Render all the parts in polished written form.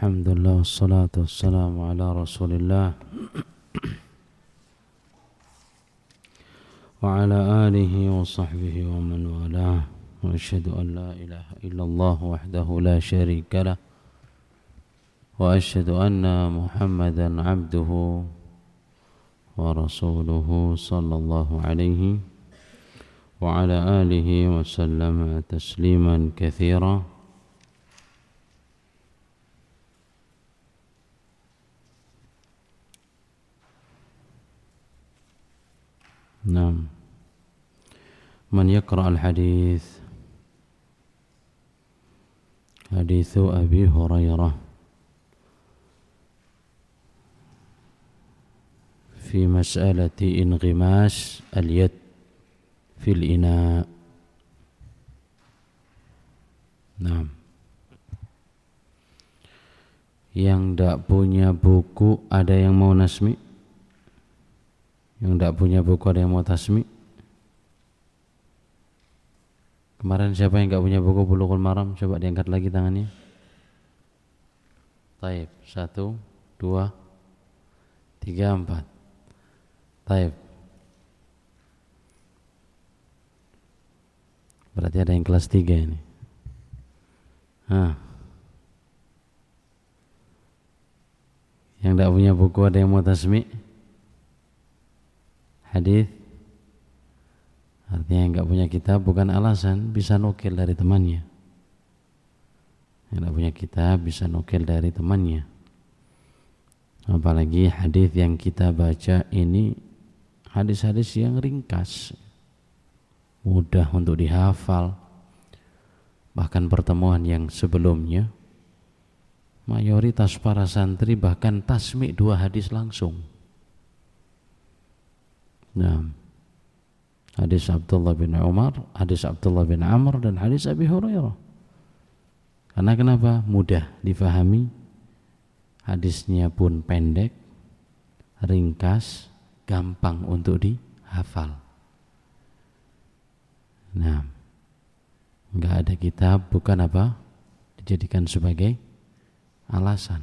Alhamdulillah wassalatu wassalamu ala Rasulillah wa ala alihi wa sahbihi wa man walah wa asyhadu an la ilaha illallah wahdahu la syarika lah wa asyhadu anna Muhammadan abduhu wa rasuluhu sallallahu alaihi wa ala alihi wa sallama tasliman katsira. Naam. Man yaqra al-hadits hadithu Abi Hurairah fi mas'alati inghimas al-yad fil ina. Naam. Yang tidak punya buku ada yang mau nasmi? Yang tidak punya buku ada yang mau tasmi? Kemarin siapa yang tidak punya buku Bulughul Maram? Coba diangkat lagi tangannya. Taib, 1, 2, 3, 4. Taib. Berarti ada yang kelas 3 ini. Yang tidak punya buku ada yang mau tasmi? Hadis. Artinya yang enggak punya kitab bukan alasan, bisa nukil dari temannya. Yang enggak punya kitab bisa nukil dari temannya. Apalagi hadis yang kita baca ini hadis-hadis yang ringkas, mudah untuk dihafal. Bahkan pertemuan yang sebelumnya mayoritas para santri bahkan tasmi' 2 hadis langsung. Nah, hadis Abdullah bin Umar, hadis Abdullah bin Amr, dan hadis Abi Hurairah. Karena kenapa? Mudah difahami, hadisnya pun pendek, ringkas, gampang untuk dihafal. Nah, enggak ada kitab bukan apa? Dijadikan sebagai alasan.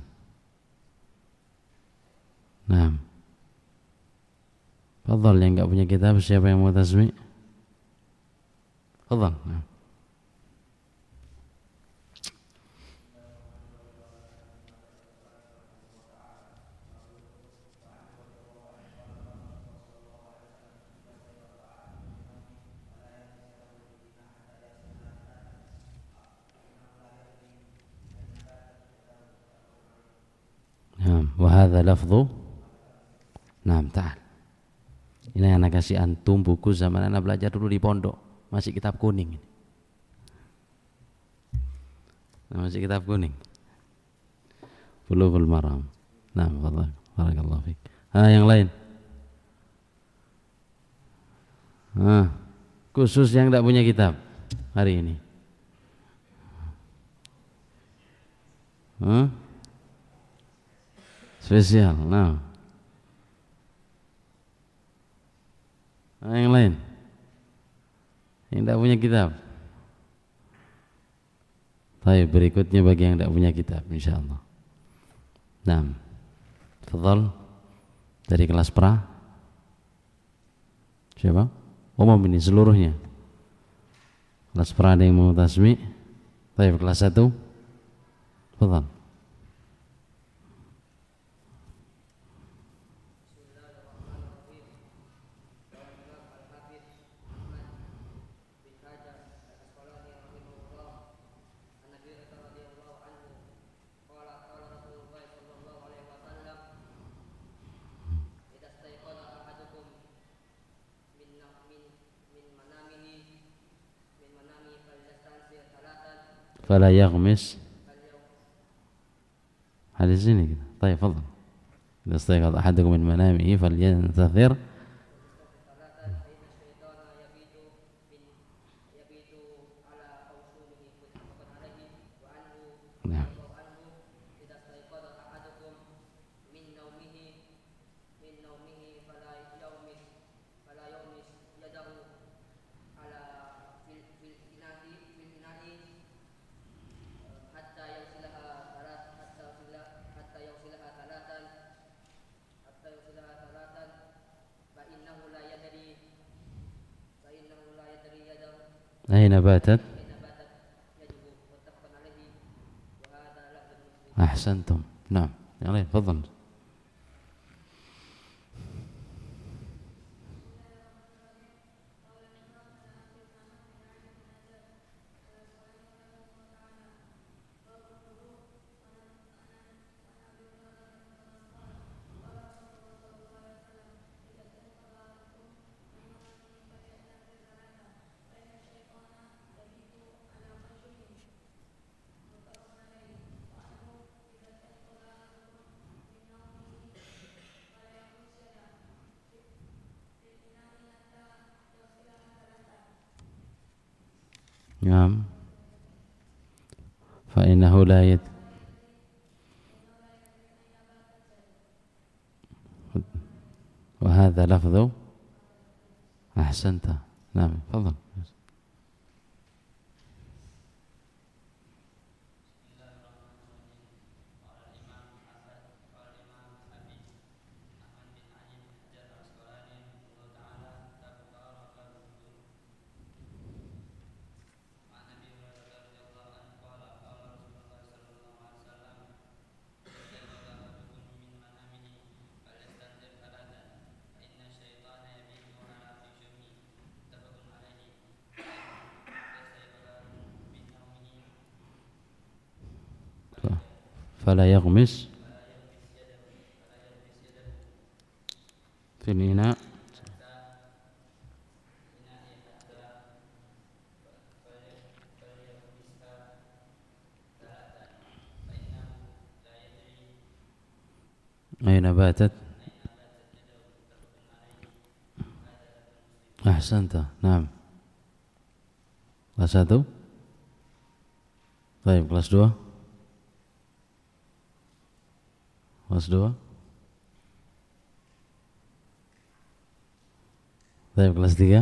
Nah, fadhal, yang enggak punya kitab siapa yang mau tasmi'? Fadhal. Wa hadza lafdhu. Naam, ta'al. Ini anak kasih antum buku zaman anak belajar dulu di pondok, masih kitab kuning. Masih kitab kuning. Bulughul Maram. Nah, barakallahu fiik. Yang lain. Khusus yang tidak punya kitab hari ini. Spesial. Nah. Yang lain yang tidak punya kitab. Baik, berikutnya bagi yang tidak punya kitab insyaallah. Nah, tafadhal dari kelas pra. Siapa? Umum ini seluruhnya. Kelas pra ada yang mau tasmi'? Baik, kelas 1. Tafadhal. Fala yaghmis. Hadis ini kita. Baik, fadhal. Idza istayqadha ahadukum min manamihi falyantathir. أين باتت؟ أحسنتم. نعم يلا تفضل. نعم فإنه لا وهذا لفظ. أحسنت. نعم تفضل. فلا يغمس في الإناء أين باتت. أحسنت. نعم kelas 1. Baik, kelas 2. Kelas 2. Baik, kelas 3.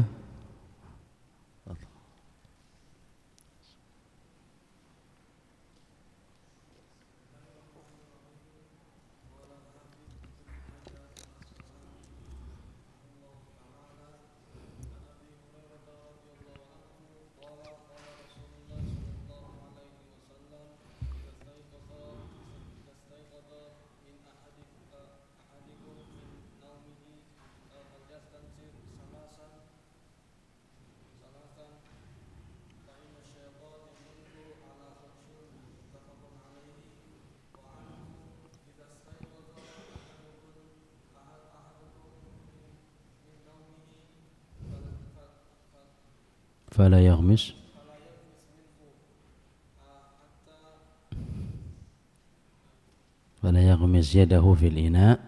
فلا يغمس يده في الإناء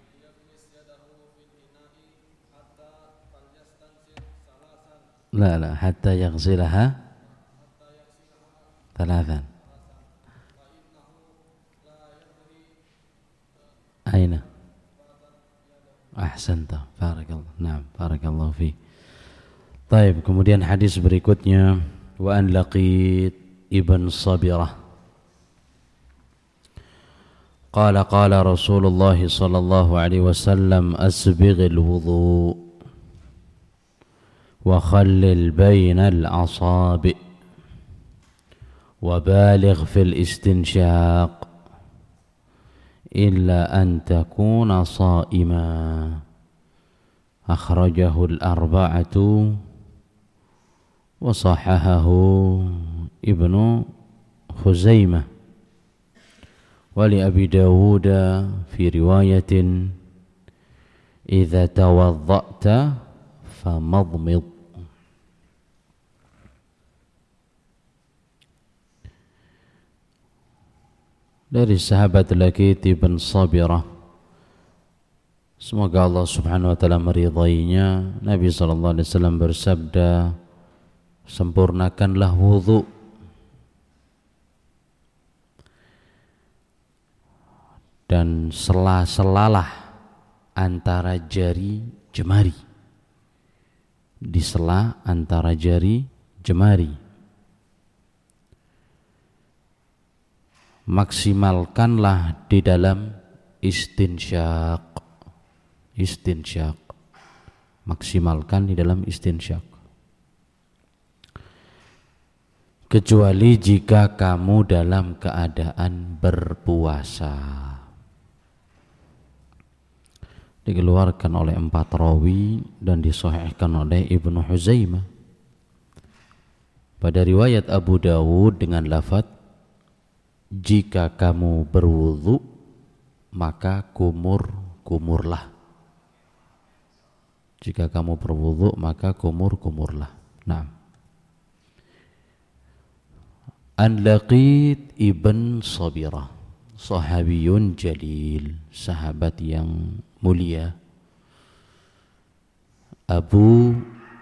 لا حتى يغسلها 3. أين؟ أحسنت. بارك الله. نعم بارك الله فيك. Baik, kemudian hadis berikutnya wa an Laqit ibn Sabirah qala qala Rasulullah sallallahu alaihi wasallam asbighil wudu wa khallil bainal asabi wa baligh fil istinshaq illa an takuna sha'ima akhrajahu al-arba'atu وصححه ابن خزيمة ولأبي داود في رواية إذا توضأت فمضمض. Dari sahabat Laqit bin Sabirah, semoga Allah subhanahu wa ta'ala meridainya, Nabi SAW bersabda, sempurnakanlah wudu dan sela-selalah antara jari jemari, di sela antara jari jemari, maksimalkanlah di dalam istinsyaq, maksimalkan di dalam istinsyaq. kecuali jika kamu dalam keadaan berpuasa. Dikeluarkan oleh 4 rawi dan disahihkan oleh Ibnu Huzaimah. Pada riwayat Abu Dawud dengan lafaz, jika kamu berwudu maka kumurlah. Jika kamu berwudu maka kumurlah. Nah. An Laqit ibn Sabirah, sahabiyun jalil, sahabat yang mulia. Abu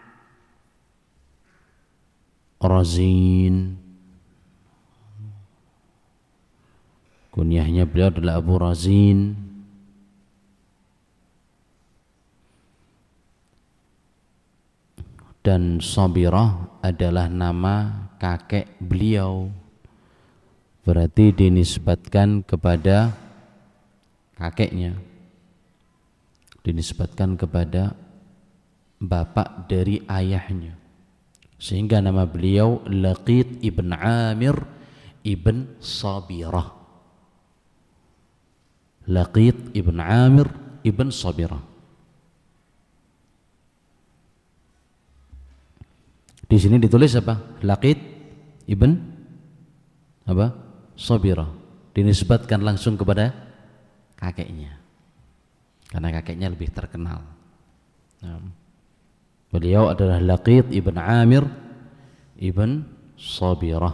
Razin, kunyahnya beliau adalah Abu Razin. Dan Sabirah adalah nama kakek beliau, berarti dinisbatkan kepada kakeknya, dinisbatkan kepada bapak dari ayahnya, sehingga nama beliau Laqit ibn Amir ibn Sabirah. Laqit ibn Amir ibn Sabirah. Di sini ditulis apa? Laqit ibn apa? Sabirah. Dinisbatkan langsung kepada kakeknya, karena kakeknya lebih terkenal. Nah, beliau adalah Laqit ibn Amir ibn Sabirah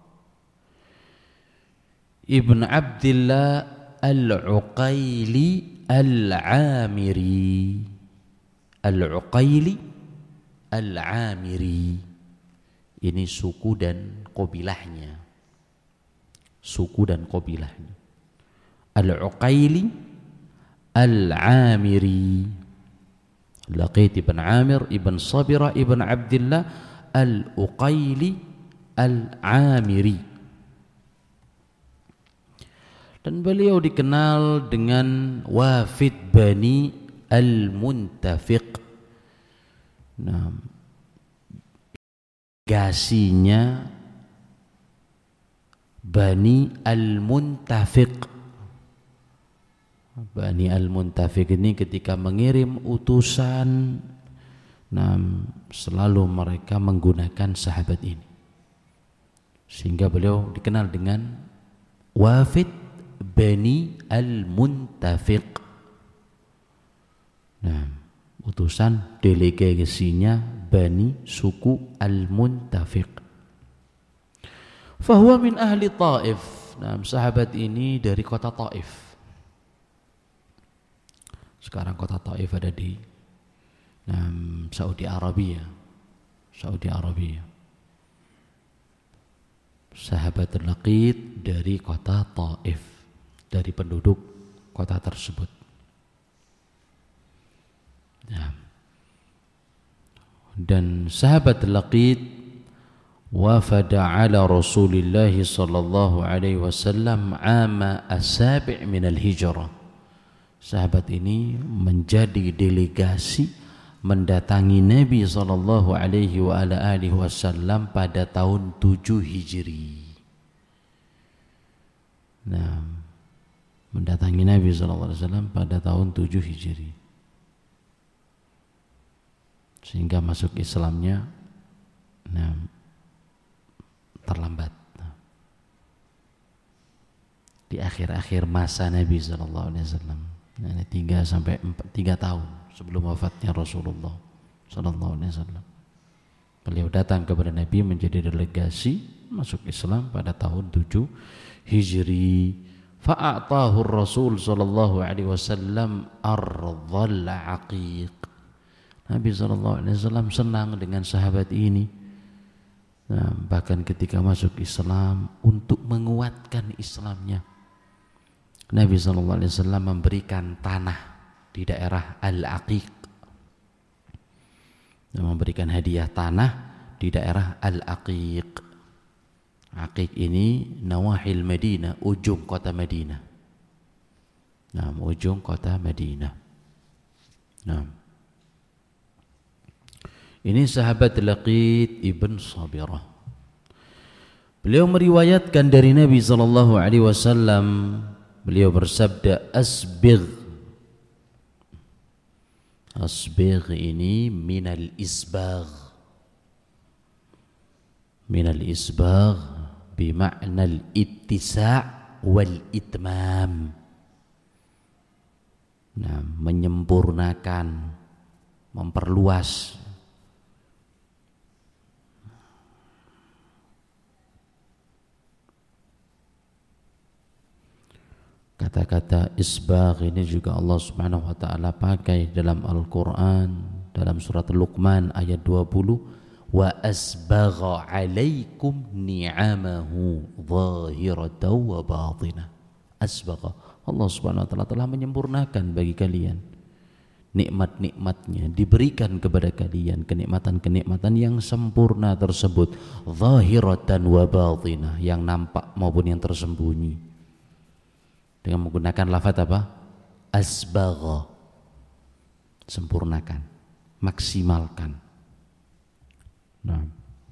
ibn Abdillah al-Uqaili al-Amiri. Al-Uqaili al-Amiri, ini suku dan qabilahnya. Suku dan qabilahnya. Al-Uqaili al-Amiri. Laqit ibn Amir ibn Sabirah ibn Abdillah al-Uqaili al-Amiri. Dan beliau dikenal dengan Wafid Bani al-Muntafiq. Nah, gasinya Bani al-Muntafiq. Bani al-Muntafiq ini ketika mengirim utusan, nah, selalu mereka menggunakan sahabat ini, sehingga beliau dikenal dengan Wafid Bani al-Muntafiq. Nah, utusan delegasinya Bani suku Al-Muntafiq. Fahuwa min ahli Taif. Nah, sahabat ini dari kota Taif. Sekarang kota Taif ada di Saudi Arabia. Saudi Arabia. Sahabat Laqit dari kota Taif, dari penduduk kota tersebut. Dan sahabat Laqit wafada ala Rasulillah sallallahu alaihi wasallam ama as-sabi' min al-hijrah. Sahabat ini menjadi delegasi mendatangi Nabi sallallahu alaihi wa ala alihi wasallam pada tahun 7 Hijri. Nah, mendatangi Nabi sallallahu alaihi wasallam pada tahun 7 Hijri. Sehingga masuk Islamnya terlambat, di akhir-akhir masa Nabi sallallahu alaihi wasallam, 3 tahun sebelum wafatnya Rasulullah sallallahu alaihi wasallam. Beliau datang kepada Nabi menjadi delegasi masuk Islam pada tahun 7 Hijri. Fa'atahu Rasul sallallahu alaihi wasallam ardhal aqiq. Nabi SAW senang dengan sahabat ini. Nah, bahkan ketika masuk Islam, untuk menguatkan Islamnya, Nabi SAW memberikan tanah di daerah Al-Aqiq, memberikan hadiah tanah di daerah Al-Aqiq. Aqiq ini nawahil Madinah, ujung kota Madinah. Nah, ujung kota Madinah. Nah, ini sahabat Laqit ibn Sabirah. Beliau meriwayatkan dari Nabi sallallahu alaihi wasallam, beliau bersabda, asbigh. Asbigh ini minal isbagh. Minal isbagh bima'na al-ittisa' wal itmam. Nah, menyempurnakan, memperluas. Kata-kata isbagh ini juga Allah Subhanahu wa taala pakai dalam Al-Qur'an, dalam surat Luqman ayat 20, wa asbagha 'alaikum ni'amahu zahiratan wa batinah. Asbagha, Allah Subhanahu wa taala telah menyempurnakan bagi kalian nikmat-nikmatnya, diberikan kepada kalian kenikmatan-kenikmatan yang sempurna tersebut, zahiratan wa batinah, yang nampak maupun yang tersembunyi. Dengan menggunakan lafaz apa? Asbagha, sempurnakan, maksimalkan. Nah,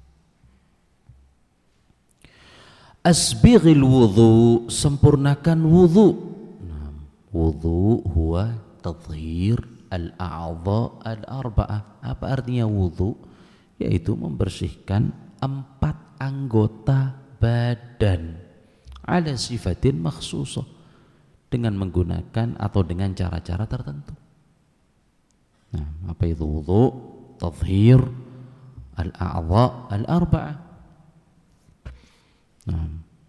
asbighil wudhu, sempurnakan wudhu. Nah, wudhu huwa tathhir al-a'dha al-arba'ah. Apa artinya wudhu? Yaitu membersihkan 4 anggota badan ala sifatin makhsusah, dengan menggunakan atau dengan cara-cara tertentu. Nah, apa itu wudhu? Tathhir al-a'dha al-arba'ah. Nah,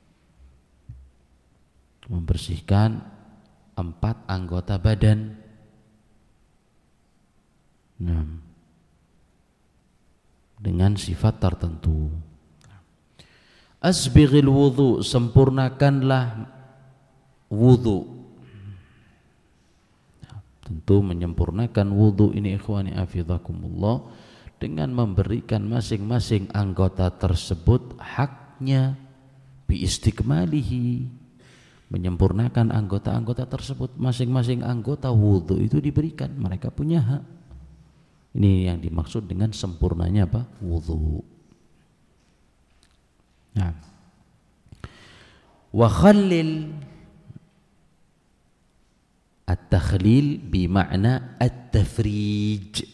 membersihkan 4 anggota badan. Nah, dengan sifat tertentu. Asbighil wudhu, sempurnakanlah wudhu. Tentu menyempurnakan wudhu ini ikhwani afidhakumullah dengan memberikan masing-masing anggota tersebut haknya biistikmalihi, menyempurnakan anggota-anggota tersebut. Masing-masing anggota wudhu itu diberikan, mereka punya hak. Ini yang dimaksud dengan sempurnanya apa? Wudhu. Nah, wa khallil, at-takhlil bima'na at-tafrij.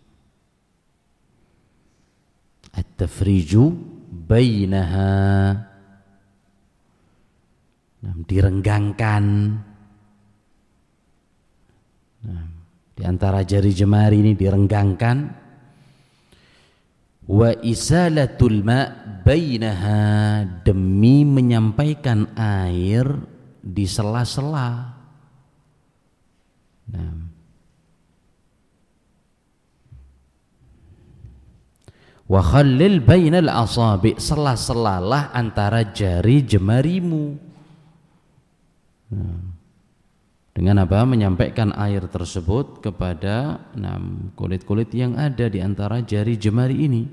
At-tafriju bainaha, direnggangkan. Nah, di antara jari jemari ini direnggangkan. Wa isalatul ma' bainaha, demi menyampaikan air di sela-sela. Nah, wa khallil bainal asabi, sela-selalah antara jari jemarimu. Nah, dengan apa? Menyampaikan air tersebut kepada kulit-kulit yang ada di antara jari jemari ini.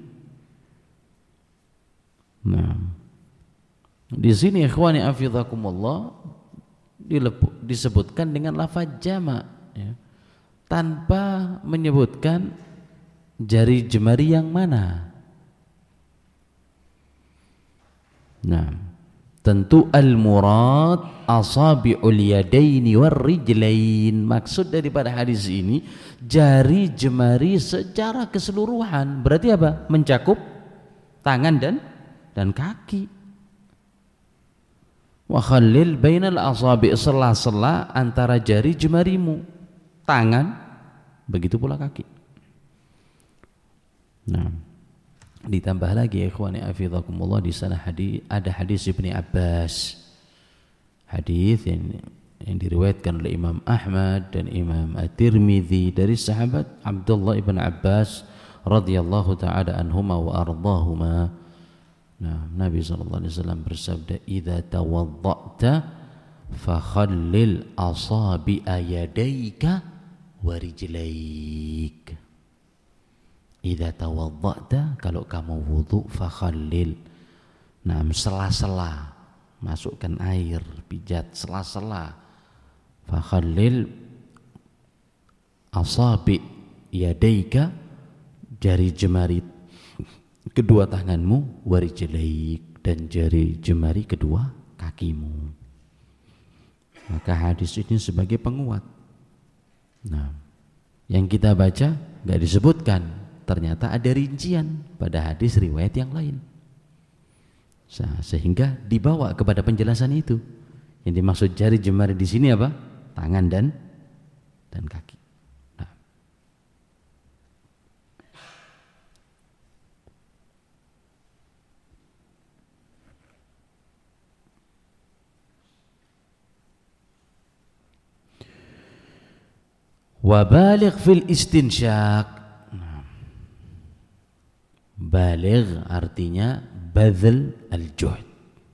Nah, di sini ikhwani afidhakumullah disebutkan dengan lafaz jama', ya, tanpa menyebutkan jari jemari yang mana. Nah, tentu al-murad asabi'ul yadaini war rijlain. Maksud daripada hadis ini jari jemari secara keseluruhan. Berarti apa? Mencakup tangan dan kaki. Wa khallil bainal asabi', sela-sela antara jari jemarimu, tangan, begitu pula kaki. Nah, ditambah lagi ikhwani afidhakumullah, di sana ada hadis Ibnu Abbas, hadis yang diriwayatkan oleh Imam Ahmad dan Imam At-Tirmidzi dari sahabat Abdullah ibn Abbas radhiyallahu taala anhuma wa ardahuma. Nah, Nabi SAW bersabda, idza tawadda'ta fakhallil asabi'a yadayka wa rijlaik. Idza tawadda'ta, kalau kamu wudu, fakhallil, nah, sela-sela, masukkan air, pijat sela-sela. Fakhallil asabi' yadayka, jari jemari kedua tanganmu, warijlaik, dan jari jemari kedua kakimu. Maka hadis ini sebagai penguat. Nah, yang kita baca gak disebutkan, ternyata ada rincian pada hadis riwayat yang lain. Sehingga dibawa kepada penjelasan itu. Yang dimaksud jari jemari di sini apa? Tangan dan kaki. Nah. Wa baligh fil istinsyak. Baligh artinya badl al-juhd,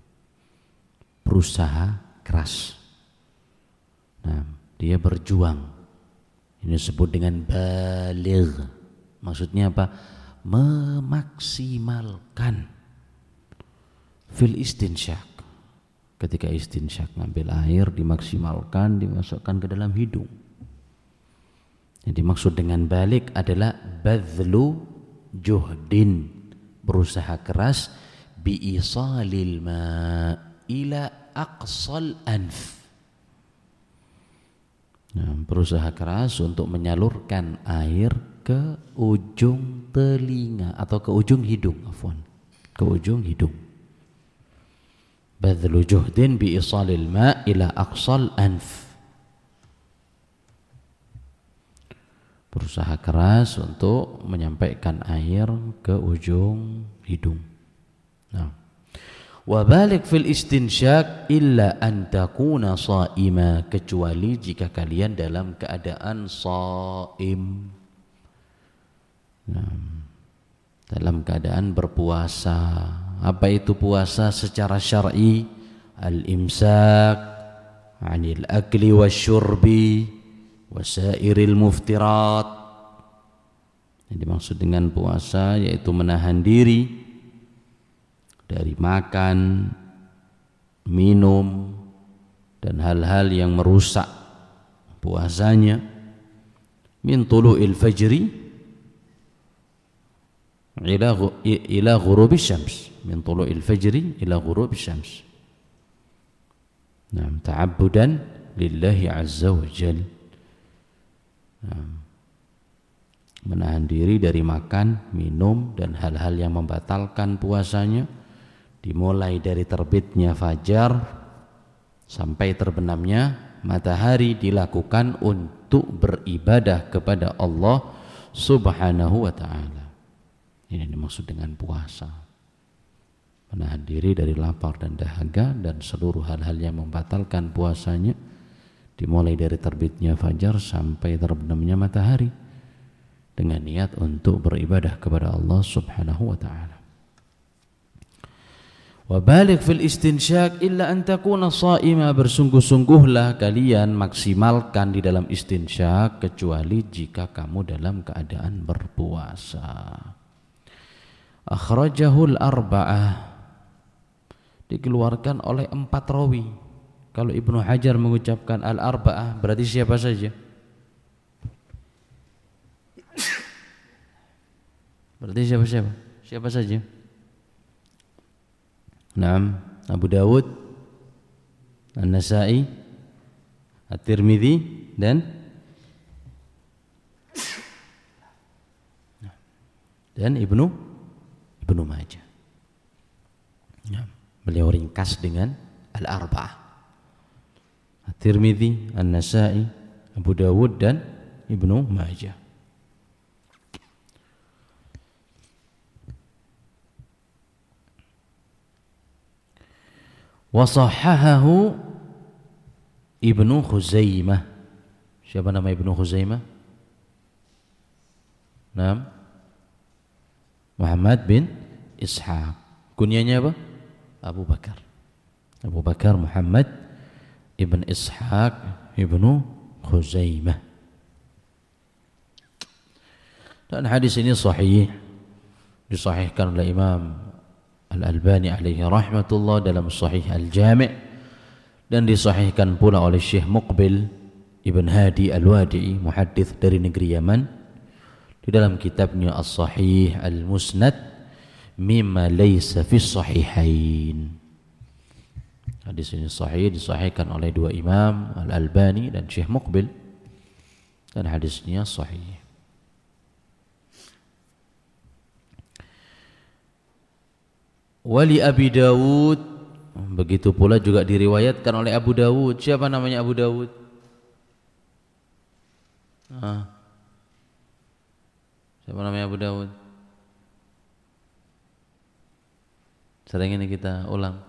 berusaha keras. Nah, dia berjuang. Ini disebut dengan baligh. Maksudnya apa? Memaksimalkan fil istinsyak. Ketika istinsyak, ngambil air, dimaksimalkan, dimasukkan ke dalam hidung. Yang dimaksud dengan balik adalah badlu juhdin, berusaha keras, biisalil ma ila aqsal anf. Nah, berusaha keras untuk menyalurkan air ke ujung telinga atau ke ujung hidung, ke ujung hidung. Badlu juhdin biisalil ma ila aqsal anf. Berusaha keras untuk menyampaikan air ke ujung hidung. Nah, wa balik fil istinsyak illa an takuna shaima, kecuali jika kalian dalam keadaan shaim. Nah, dalam keadaan berpuasa. Apa itu puasa secara syar'i? Al-imsak 'anil akli wasyurbi wasairil muftirat. Yang dimaksud dengan puasa yaitu menahan diri dari makan, minum, dan hal-hal yang merusak puasanya. Min tulu'il fajri ila ghurubis syams. Min tulu'il fajri ila ghurubis syams. Nah, ta'abbudan lillahi azza wa jalla. Menahan diri dari makan, minum, dan hal-hal yang membatalkan puasanya, dimulai dari terbitnya fajar sampai terbenamnya matahari, dilakukan untuk beribadah kepada Allah Subhanahu wa ta'ala. Ini dimaksud dengan puasa. Menahan diri dari lapar dan dahaga dan seluruh hal-hal yang membatalkan puasanya, dimulai dari terbitnya fajar sampai terbenamnya matahari, dengan niat untuk beribadah kepada Allah Subhanahu wa ta'ala. Wa balik fil istinsyak illa an takuna shaima, bersungguh-sungguhlah kalian, maksimalkan di dalam istinsyak, kecuali jika kamu dalam keadaan berpuasa. Akhrajahul arba'ah, dikeluarkan oleh 4 rawi. Kalau Ibnu Hajar mengucapkan al-arba'ah, berarti siapa saja? Berarti siapa-siapa? Siapa saja? Naam, Abu Dawud, An-Nasa'i, At-Tirmidzi, dan Ibnu Majah. Beliau ringkas dengan al-arba'ah. At-Tirmidzi, An-Nasa'i, Abu Dawud, dan Ibnu Majah. Wa sahhahahu Ibnu Khuzaimah. Siapa nama Ibnu Khuzaimah? Naam, Muhammad bin Ishaq. Kunyanya apa? Abu Bakar. Abu Bakar Muhammad Ibn Ishaq Ibnu Khuzaimah. Dan hadis ini sahih, disahihkan oleh Imam Al-Albani alaihi rahmatullah dalam Sahih Al-Jami', dan disahihkan pula oleh Syekh Muqbil Ibn Hadi Al-Wadi'i, muhaddits dari negeri Yaman, di dalam kitabnya As-Sahih Al-Musnad mimma laysa fi sahihain. Hadis ini sahih, disahihkan oleh dua imam, Al-Albani dan Syekh Muqbil, dan hadisnya sahih. Wali Abi Dawud, begitu pula juga diriwayatkan oleh Abu Dawud. Siapa namanya Abu Dawud? Siapa namanya Abu Dawud? Sering ini kita ulang.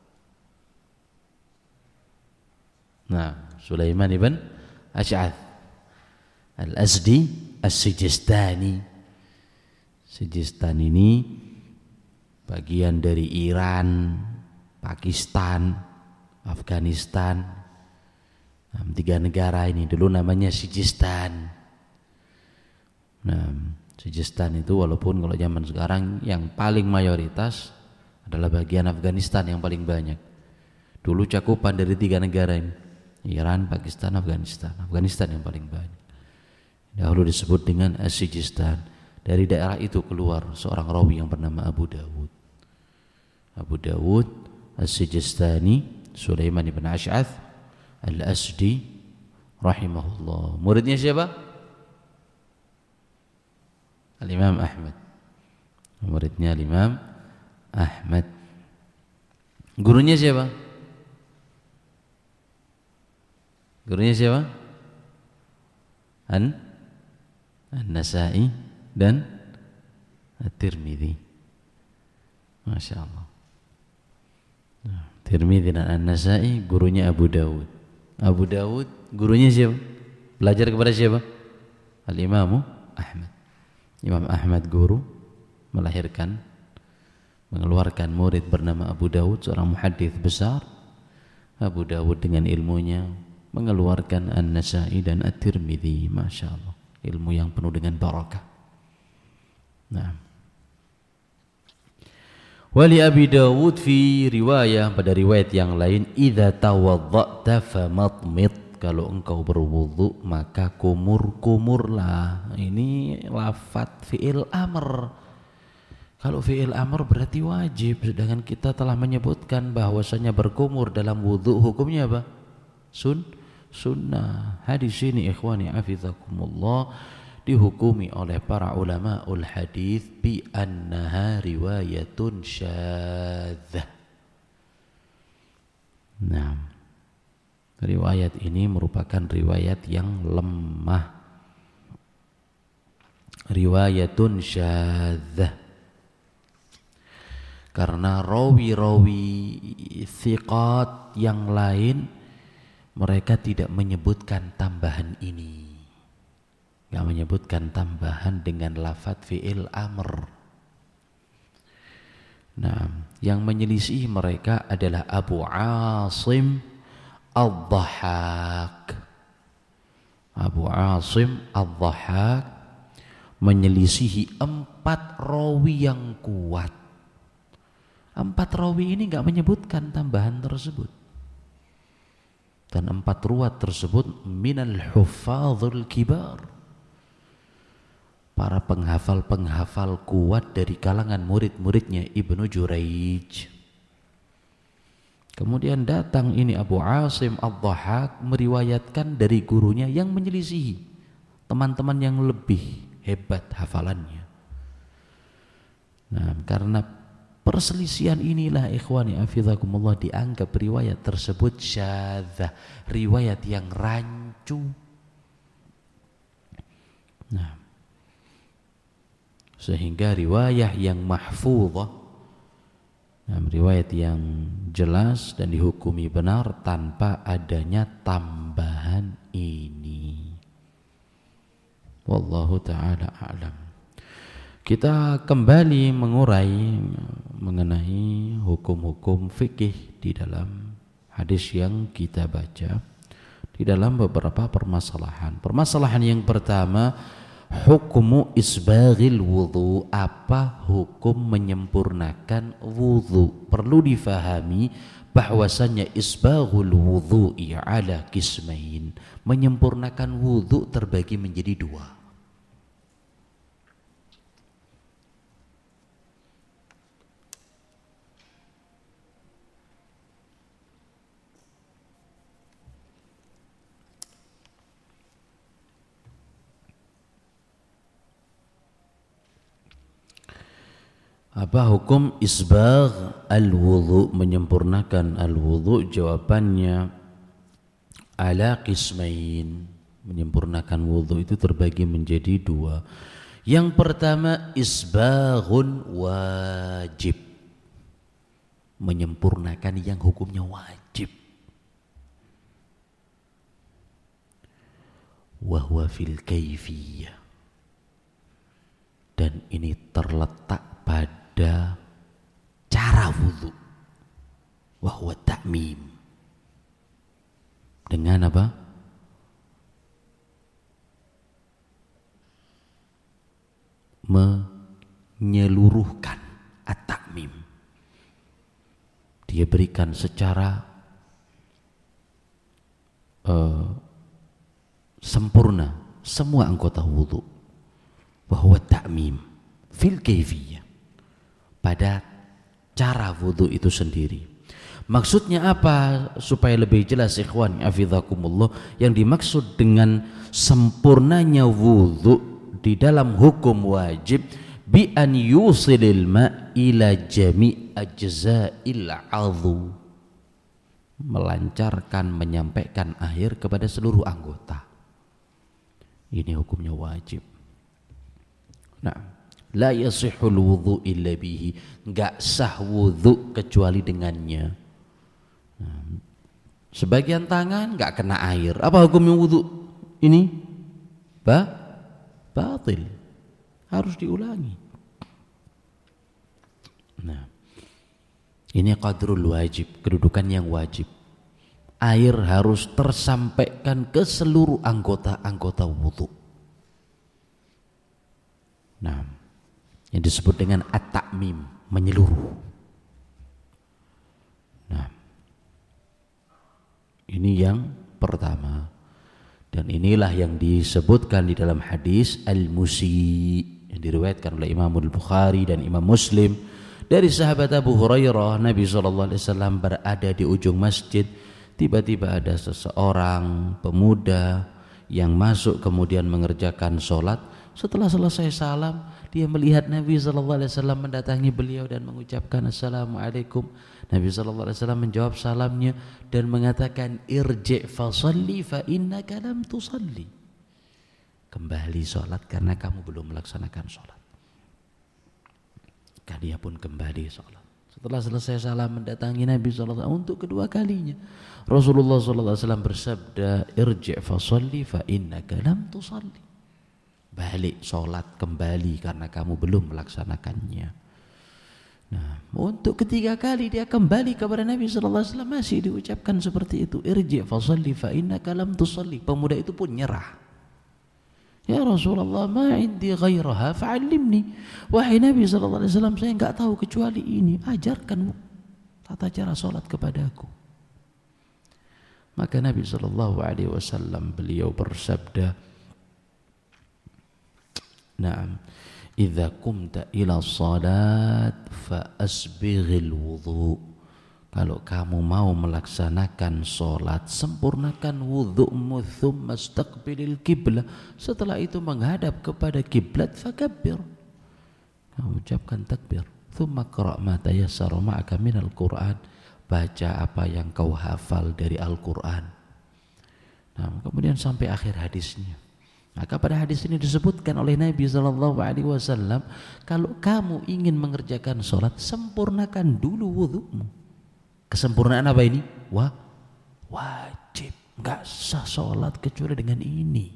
Nah, Sulaiman ibn Ash'ath Al-Azdi As-Sijistani. Sijistan ini bagian dari Iran, Pakistan, Afghanistan. Tiga negara ini dulu namanya Sijistan. Nah, Sijistan itu walaupun kalau zaman sekarang yang paling mayoritas adalah bagian Afghanistan yang paling banyak. Dulu cakupan dari tiga negara ini, Iran, Pakistan, Afghanistan. Afghanistan yang paling banyak. Dahulu disebut dengan As-Sijistan. Dari daerah itu keluar seorang rawi yang bernama Abu Dawud. Abu Dawud As-Sijistani Sulaiman ibn Ash'ath Al-Asdi rahimahullah. Muridnya siapa? Al-Imam Ahmad. Muridnya Al-Imam Ahmad. Gurunya siapa? Gurunya siapa? An-Nasa'i dan At-Tirmidzi. Masya Allah. Tirmidzi dan An-Nasa'i gurunya Abu Dawud. Abu Dawud gurunya siapa? Belajar kepada siapa? Al-Imam Ahmad. Imam Ahmad guru melahirkan, mengeluarkan murid bernama Abu Dawud, seorang muhaddits besar. Abu Dawud dengan ilmunya mengeluarkan An-Nasa'i dan At-Tirmidzi. Masya Allah, ilmu yang penuh dengan barakah. Nah, wali Abi Dawud fi riwayah, pada riwayat yang lain, idza tawadda'ta famatmit, kalau engkau berwudu maka kumur-kumurlah. Ini lafadz fi'il amr. Kalau fi'il amr berarti wajib, sedangkan kita telah menyebutkan bahwasanya berkumur dalam wudu hukumnya apa? Sunnah. Hadis ini ikhwani hafizakumullah dihukumi oleh para ulama ul hadis bi annaha riwayatun syadzah. Nah, riwayat ini merupakan riwayat yang lemah. Riwayatun syadzah. Karena rawi-rawi thiqat yang lain mereka tidak menyebutkan tambahan ini. Tidak menyebutkan tambahan dengan lafadz fi'il amr. Nah, yang menyelisih mereka adalah Abu Asim Ad-Dhahhak. Abu Asim Ad-Dhahhak menyelisihi 4 rawi yang kuat. 4 rawi ini enggak menyebutkan tambahan tersebut. Dan 4 ruwat tersebut minal huffadzul kibar, para penghafal-penghafal kuat dari kalangan murid-muridnya Ibnu Juraij. Kemudian datang ini Abu Asim Ad-Dhahhak meriwayatkan dari gurunya yang menyelisihi teman-teman yang lebih hebat hafalannya. Nah, karena perselisihan inilah ikhwani hafizakumullah dianggap riwayat tersebut syadzah, riwayat yang rancu. Nah, sehingga riwayat yang mahfuzah, riwayat yang jelas dan dihukumi benar tanpa adanya tambahan ini. Wallahu ta'ala a'lam. Kita kembali mengurai mengenai hukum-hukum fikih di dalam hadis yang kita baca, di dalam beberapa permasalahan. Permasalahan yang pertama, hukmu isbaghil wudu, apa hukum menyempurnakan wudu? Perlu difahami bahwasanya isbaghul wudu'i ala qismain, menyempurnakan wudu terbagi menjadi 2. Apa hukum isbagh al-wudu, menyempurnakan al-wudu? Jawabannya ala qismain. Menyempurnakan wudu itu terbagi menjadi dua. Yang pertama isbaghun wajib, menyempurnakan yang hukumnya wajib. Wa huwa fil kaifiyah, dan ini terletak pada cara wudu. Wa huwa ta'mim, dengan apa? Menyeluruhkan, at-ta'mim. Dia berikan secara sempurna semua anggota wudu. Bahwa ta'mim fil kaifiyah, pada cara wudu itu sendiri. Maksudnya apa? Supaya lebih jelas ikhwan hafizakumullah, yang dimaksud dengan sempurnanya wudu di dalam hukum wajib bi an yusilil ma ila jami' ajza'il 'adhu, melancarkan, menyampaikan air kepada seluruh anggota. Ini hukumnya wajib. Nah, la yasihul wudhu illa bihi, enggak sah wudhu kecuali dengannya. Nah, sebagian tangan enggak kena air, apa hukumnya wudhu ini? Batil, harus diulangi. Nah, ini qadrul wajib, kedudukan yang wajib. Air harus tersampaikan ke seluruh anggota-anggota wudu. Nah, yang disebut dengan at-ta'mim, menyeluruh. Nah, ini yang pertama. Dan inilah yang disebutkan di dalam hadis al-musi yang diriwayatkan oleh Imam Al-Bukhari dan Imam Muslim dari sahabat Abu Hurairah. Nabi SAW berada di ujung masjid. Tiba-tiba ada seseorang pemuda yang masuk kemudian mengerjakan sholat. Setelah selesai salam, dia melihat Nabi SAW mendatangi beliau dan mengucapkan Assalamualaikum. Nabi SAW menjawab salamnya dan mengatakan irji' fasalli fa innaka lam tusalli. Kembali sholat karena kamu belum melaksanakan sholat. Dia pun kembali sholat. Setelah selesai salam mendatangi Nabi SAW untuk kedua kalinya. Rasulullah SAW bersabda irji' fasalli fa innaka lam tusalli. Balik sholat kembali karena kamu belum melaksanakannya. Nah, untuk ketiga kali dia kembali kepada Nabi SAW masih diucapkan seperti itu. Irji' fasalli fa innaka lam tusalli. Pemuda itu pun nyerah. Ya Rasulullah, ma indi ghairaha fa'allimni. Wahai Nabi SAW, saya enggak tahu kecuali ini. Ajarkan tata cara sholat kepadaku. Maka Nabi SAW beliau bersabda, Naam, idza qumta ila salat fa asbighil wudu. Kalau kamu mau melaksanakan salat, sempurnakan wudu'mu, tsumma istaqbilil qiblah. Setelah itu menghadap kepada kiblat, fakabbir. Kamu ucapkan takbir. Tsumma qra' ma tayassara ma'aka minal Qur'an. Baca apa yang kau hafal dari Al-Qur'an. Nah, kemudian sampai akhir hadisnya. Maka pada hadis ini disebutkan oleh Nabi SAW, kalau kamu ingin mengerjakan sholat, sempurnakan dulu wudhumu. Kesempurnaan apa ini? Wajib. Enggak sah sholat kecuali dengan ini.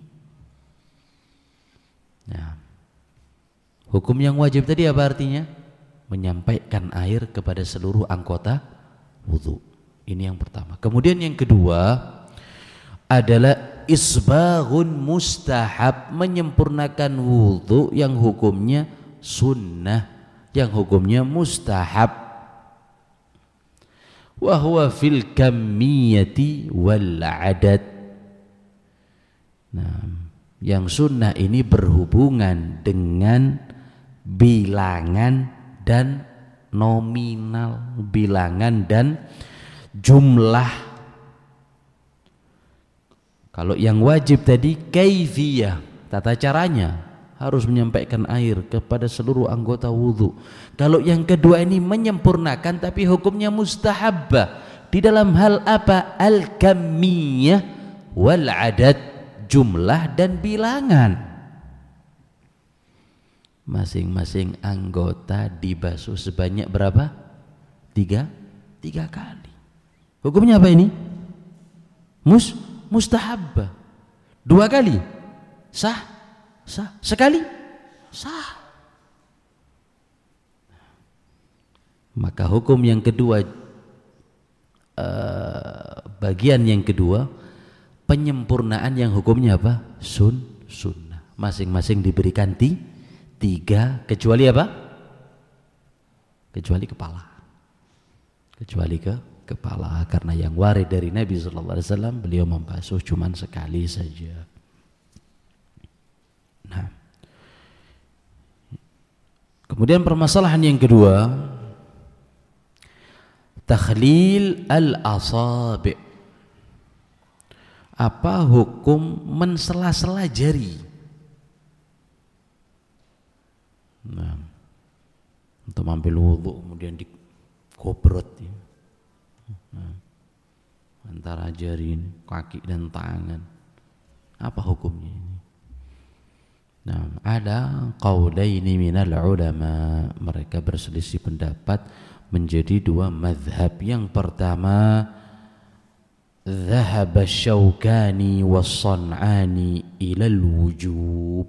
Nah, hukum yang wajib tadi apa artinya? Menyampaikan air kepada seluruh anggota wudhu. Ini yang pertama. Kemudian yang kedua adalah isbaghun mustahab, menyempurnakan wudhu yang hukumnya sunnah, yang hukumnya mustahab. Wa huwa fil kammiyati wal adad. Nah, yang sunnah ini berhubungan dengan bilangan dan nominal, bilangan dan jumlah. Kalau yang wajib tadi kaifiyah, tata caranya. harus menyampaikan air kepada seluruh anggota wudu. Kalau yang kedua ini menyempurnakan tapi hukumnya mustahabbah. Di dalam hal apa? Al-kamiyah wal adad, jumlah dan bilangan. Masing-masing anggota dibasuh sebanyak berapa? Tiga kali. Hukumnya apa ini? Mustahabbah. 2 kali sah. Sekali sah. Maka hukum yang kedua, bagian yang kedua, penyempurnaan yang hukumnya apa? Sunnah. Masing-masing diberikan 3 kecuali apa? Kecuali kepala. Kecuali kepala, karena yang warid dari Nabi sallallahu alaihi wasallam, beliau membasuh cuman sekali saja. Nah, kemudian permasalahan yang kedua, takhlil al-asabi'. Apa hukum mensela-sela jari? Nah, untuk ambil wudu kemudian dikobrot ya. Nah, antara jari ini, kaki dan tangan. Apa hukumnya ini? Nah, ada qaulaini minal ulama, mereka berselisih pendapat menjadi 2 mazhab. Yang pertama, dhahaba Syaukani was-San'ani ilal wujub.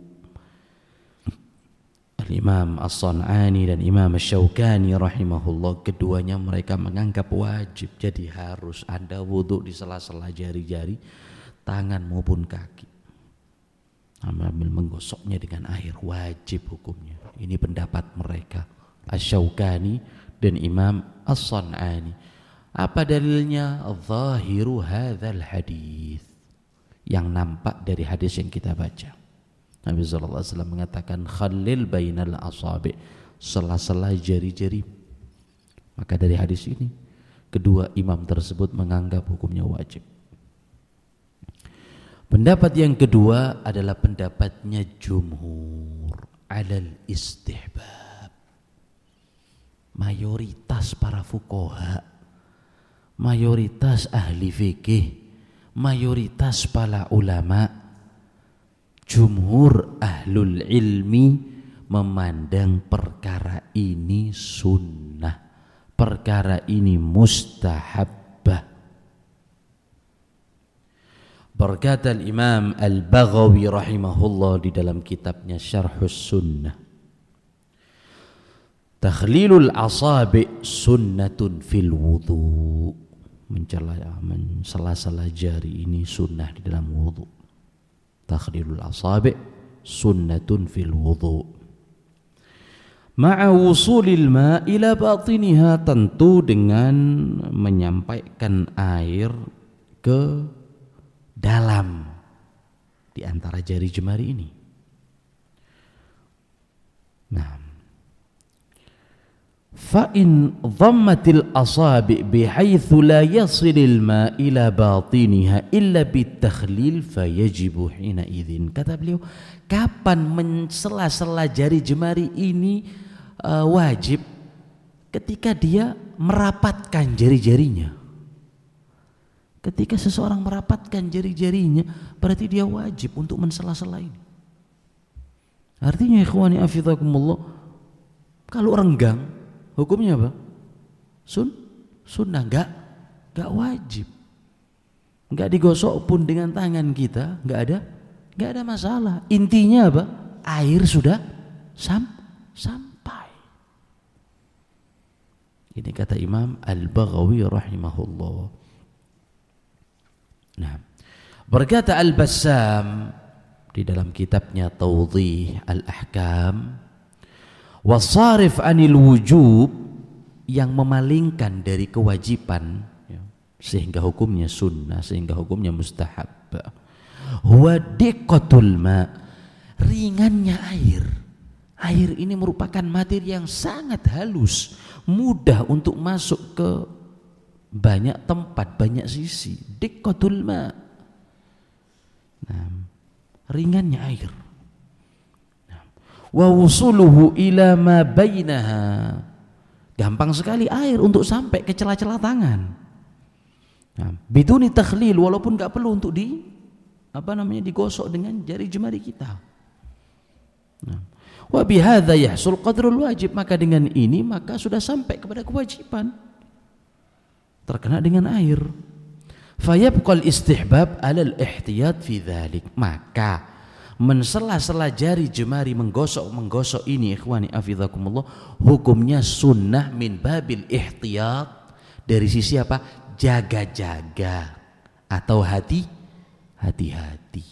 Al-Imam As-San'ani dan Imam Syaukani rahimahullah, keduanya mereka menganggap wajib. Jadi harus ada wudu di sela-sela jari-jari tangan maupun kaki. Ambil menggosoknya dengan air, wajib hukumnya. Ini pendapat mereka, Asy-Syaukani dan Imam As-San'ani. Apa dalilnya? Zahiru hadzal hadis, yang nampak dari hadis yang kita baca. Nabi sallallahu alaihi wasallam mengatakan khallil bainal asabi', sela-sela jari-jari. Maka dari hadis ini kedua imam tersebut menganggap hukumnya wajib. Pendapat yang kedua adalah pendapatnya jumhur alal istihbab. Mayoritas para fuqaha, mayoritas ahli fikih, mayoritas para ulama, jumhur ahlul ilmi memandang perkara ini sunnah, perkara ini mustahab. Berkata Imam Al-Baghawi rahimahullah di dalam kitabnya Syarhus Sunnah, takhlilul asabi' sunnatun fil wudu. Mensela-sela jari ini sunnah di dalam wudu. Takhlilul asabi' sunnatun fil wudu. Ma'a wusulil ma' ila batiniha, tentu dengan menyampaikan air ke dalam di antara jari jemari ini. Nah, fa in dhammatil asabi' bihaitsu la yasilul ma ila batiniha illa bitakhlil fayajibu hina idzin. Kata beliau, kapan mensela-sela jari jemari ini wajib? Ketika dia merapatkan jari-jarinya. Ketika seseorang merapatkan jari-jarinya, berarti dia wajib untuk mensela-sela ini. Artinya ikhwani afizakumullah, kalau renggang hukumnya apa? Sunnah, enggak wajib. Enggak digosok pun dengan tangan kita, enggak ada masalah. Intinya apa? Air sudah sampai. Ini kata Imam Al-Baghawi rahimahullah. Nah, berkata Al-Bassam di dalam kitabnya Tawdih Al-Ahkam, wasarif anil wujub, yang memalingkan dari kewajiban ya, sehingga hukumnya sunnah, sehingga hukumnya mustahab, huwa diqqatul ma, ringannya air ini merupakan materi yang sangat halus, mudah untuk masuk ke banyak tempat, banyak sisi. Diqqatul ma, nah, ringannya air. Nah, wa wusuluhu ila ma bainaha. Gampang sekali air untuk sampai ke celah-celah tangan. Nah, biduni takhlil, walaupun enggak perlu untuk digosok dengan jari jemari kita. Nah, wa bihadza yahsul qadrul wajib, maka dengan ini maka sudah sampai kepada kewajiban terkena dengan air. Fayabqal istihbab 'alal ihtiyat fi dzalik, maka mensela-sela jari jemari menggosok ini ikhwani afizakumullah, hukumnya sunnah min babil ihtiyat, dari sisi apa? Jaga-jaga atau hati-hati.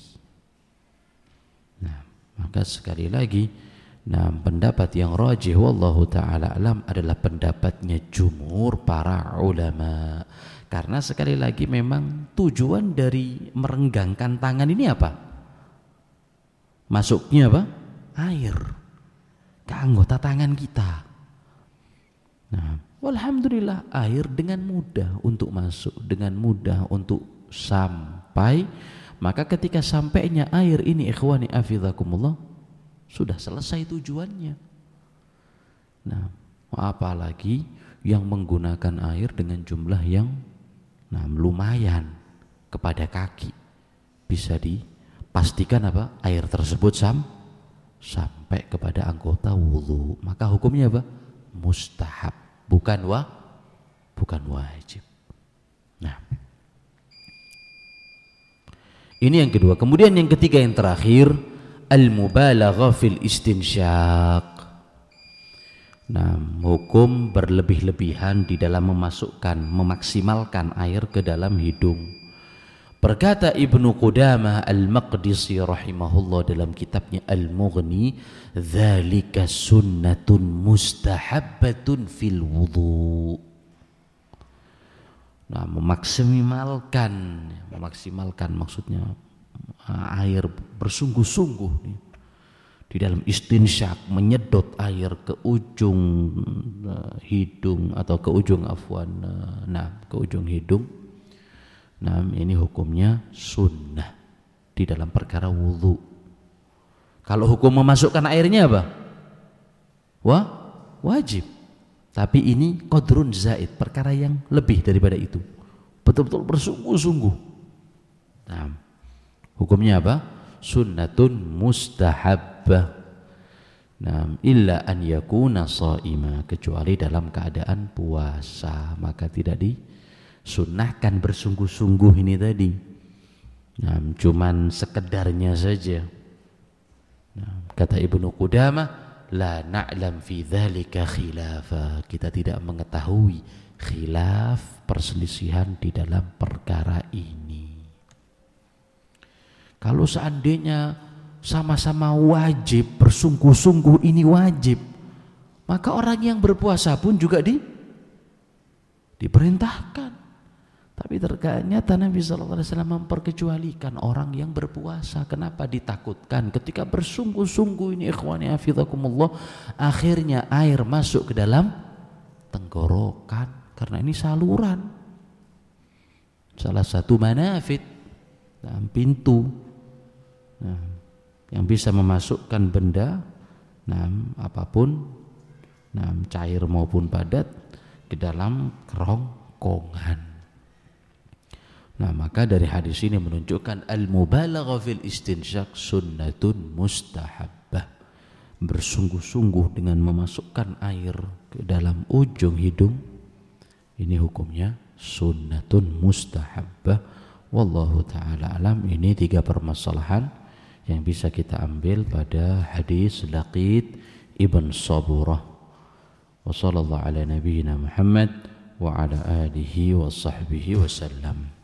Nah, maka sekali lagi, nah, pendapat yang rajih wallahu taala alam adalah pendapatnya jumhur para ulama. Karena sekali lagi memang tujuan dari merenggangkan tangan ini apa? Masuknya apa? Air ke anggota tangan kita. Nah, walhamdulillah air dengan mudah untuk masuk, dengan mudah untuk sampai. Maka ketika sampainya air ini ikhwani afizakumullah, sudah selesai tujuannya. Nah, apalagi yang menggunakan air dengan jumlah yang lumayan kepada kaki, bisa dipastikan apa? Air tersebut sampai kepada anggota wudu. Maka hukumnya apa? Mustahab, bukan wajib. Nah, ini yang kedua. Kemudian yang ketiga, yang terakhir, al-mubalaghah fil istinsyaq. Nah, hukum berlebih-lebihan di dalam memaksimalkan air ke dalam hidung. Berkata Ibnu Qudamah Al-Maqdisi rahimahullah dalam kitabnya Al-Mughni, dzalika sunnatun mustahabbatun fil wudu. Nah, memaksimalkan maksudnya air bersungguh-sungguh di dalam istinsyak, menyedot air ke ujung hidung atau ke ujung ke ujung hidung. Nah, ini hukumnya sunnah di dalam perkara wudu. Kalau hukum memasukkan airnya apa? Wajib. Tapi ini qadrun zaid, perkara yang lebih daripada itu. Betul-betul bersungguh-sungguh. Nah, hukumnya apa? Sunnatun mustahabbah. Nah, illa an yakuna shaima, kecuali dalam keadaan puasa, maka tidak disunnahkan bersungguh-sungguh ini tadi. Nah, cuman sekedarnya saja. Nah, kata Ibnu Qudamah, la na'lam fi dzalika khilafa, kita tidak mengetahui khilaf, perselisihan di dalam perkara ini. Kalau seandainya sama-sama wajib, bersungguh-sungguh ini wajib, maka orang yang berpuasa pun juga diperintahkan. Tapi ternyata Nabi SAW memperkecualikan orang yang berpuasa. Kenapa ditakutkan? Ketika bersungguh-sungguh ini ikhwani hafizakumullah, akhirnya air masuk ke dalam tenggorokan, karena ini saluran, salah satu manafid, pintu yang bisa memasukkan benda apapun, cair maupun padat, ke dalam kerongkongan. Nah, maka dari hadis ini menunjukkan al-mubalaghah fil istinsyaq sunnatun mustahabbah, bersungguh-sungguh dengan memasukkan air ke dalam ujung hidung, ini hukumnya sunnatun mustahabbah. Wallahu ta'ala alam. Ini 3 permasalahan yang bisa kita ambil pada hadis Laqit ibn Saburah. Wa sallallahu ala nabiyyina Muhammad wa ala alihi wa sahbihi wa sallam.